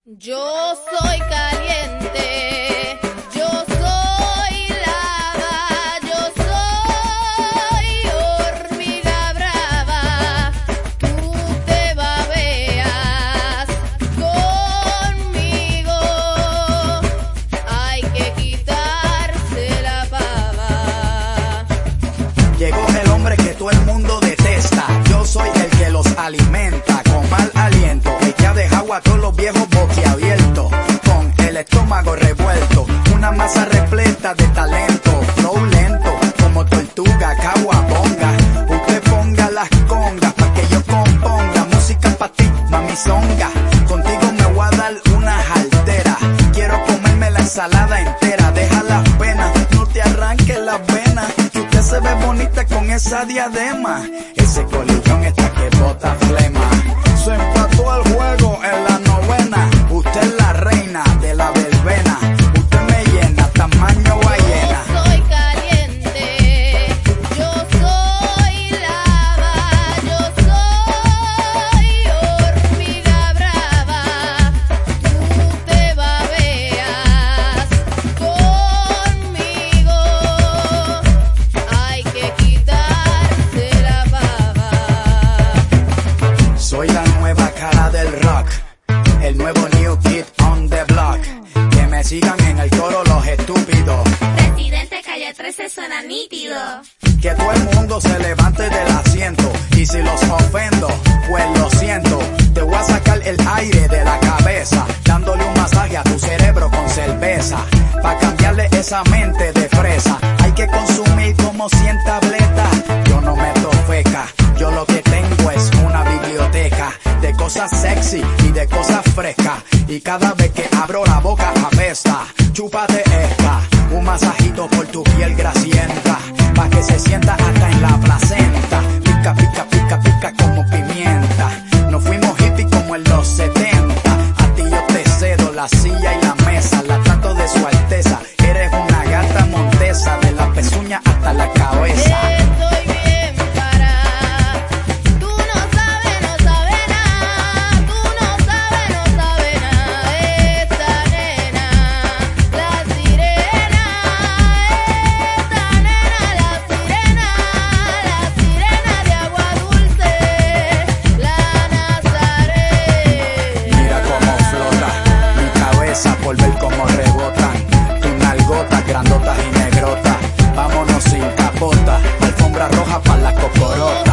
Yo soy caliente, yo soy lava, yo soy hormiga brava. Tú te babeas conmigo, hay que quitarse la baba. Llegó el hombre que todo el mundo detesta. Yo soy el que los alimenta con mal aliento, el que ha dejado a todos los viejos boquiabiertos, con el estómago revuelto, una masa repleta de talento, flow lento, como tortuga, caguabonga. Usted ponga las congas pa' que yo componga música pa' ti, mami zonga. Contigo me voy a dar una jaltera, quiero comerme la ensalada entera. Deja las penas, no te arranques las venas, que usted se ve bonita con esa diadema. Ese colillón está que bota flema. Se empató al juego en la novena. Usted es la reina de la verbena. Usted me llena, tamaño ballena. Yo soy caliente, yo soy lava, yo soy hormiga brava. Tú te babeas conmigo, hay que quitarse la baba. Soy la nueva cara del rock, el nuevo new kid on the block. Que me sigan en el coro los estúpidos. Presidente Calle 13 suena nítido. Que todo el mundo se levante del asiento, y si los ofendo, pues lo siento. Te voy a sacar el aire de la cabeza, dándole un masaje a tu cerebro con cerveza, pa' cambiarle esa mente de fresa. Hay que consumir como 100 tabletas. Yo no meto feca, yo lo que tengo es una biblioteca de cosas sexy y de cosas frescas, y cada vez que abro la boca apesta. Chúpate esta, un masajito por tu piel grasienta, pa' que se sienta hasta en la placenta. Pica, pica, pica, pica como pimienta. Nos fuimos hippies como en los 70. A ti yo te cedo la silla y la mesa, la trato de su alteza. Eres una gata montesa, de la pezuña hasta la cabeza. Estoy bien para, tú no sabes nada, tú no sabes nada. Esta nena, la sirena, esta nena, la sirena de agua dulce, la Nazaret. Mira cómo flota mi cabeza por ver cómo rebotan tus nalgotas grandotas y negrotas. Vámonos sin capota, alfombra roja para la cocorota.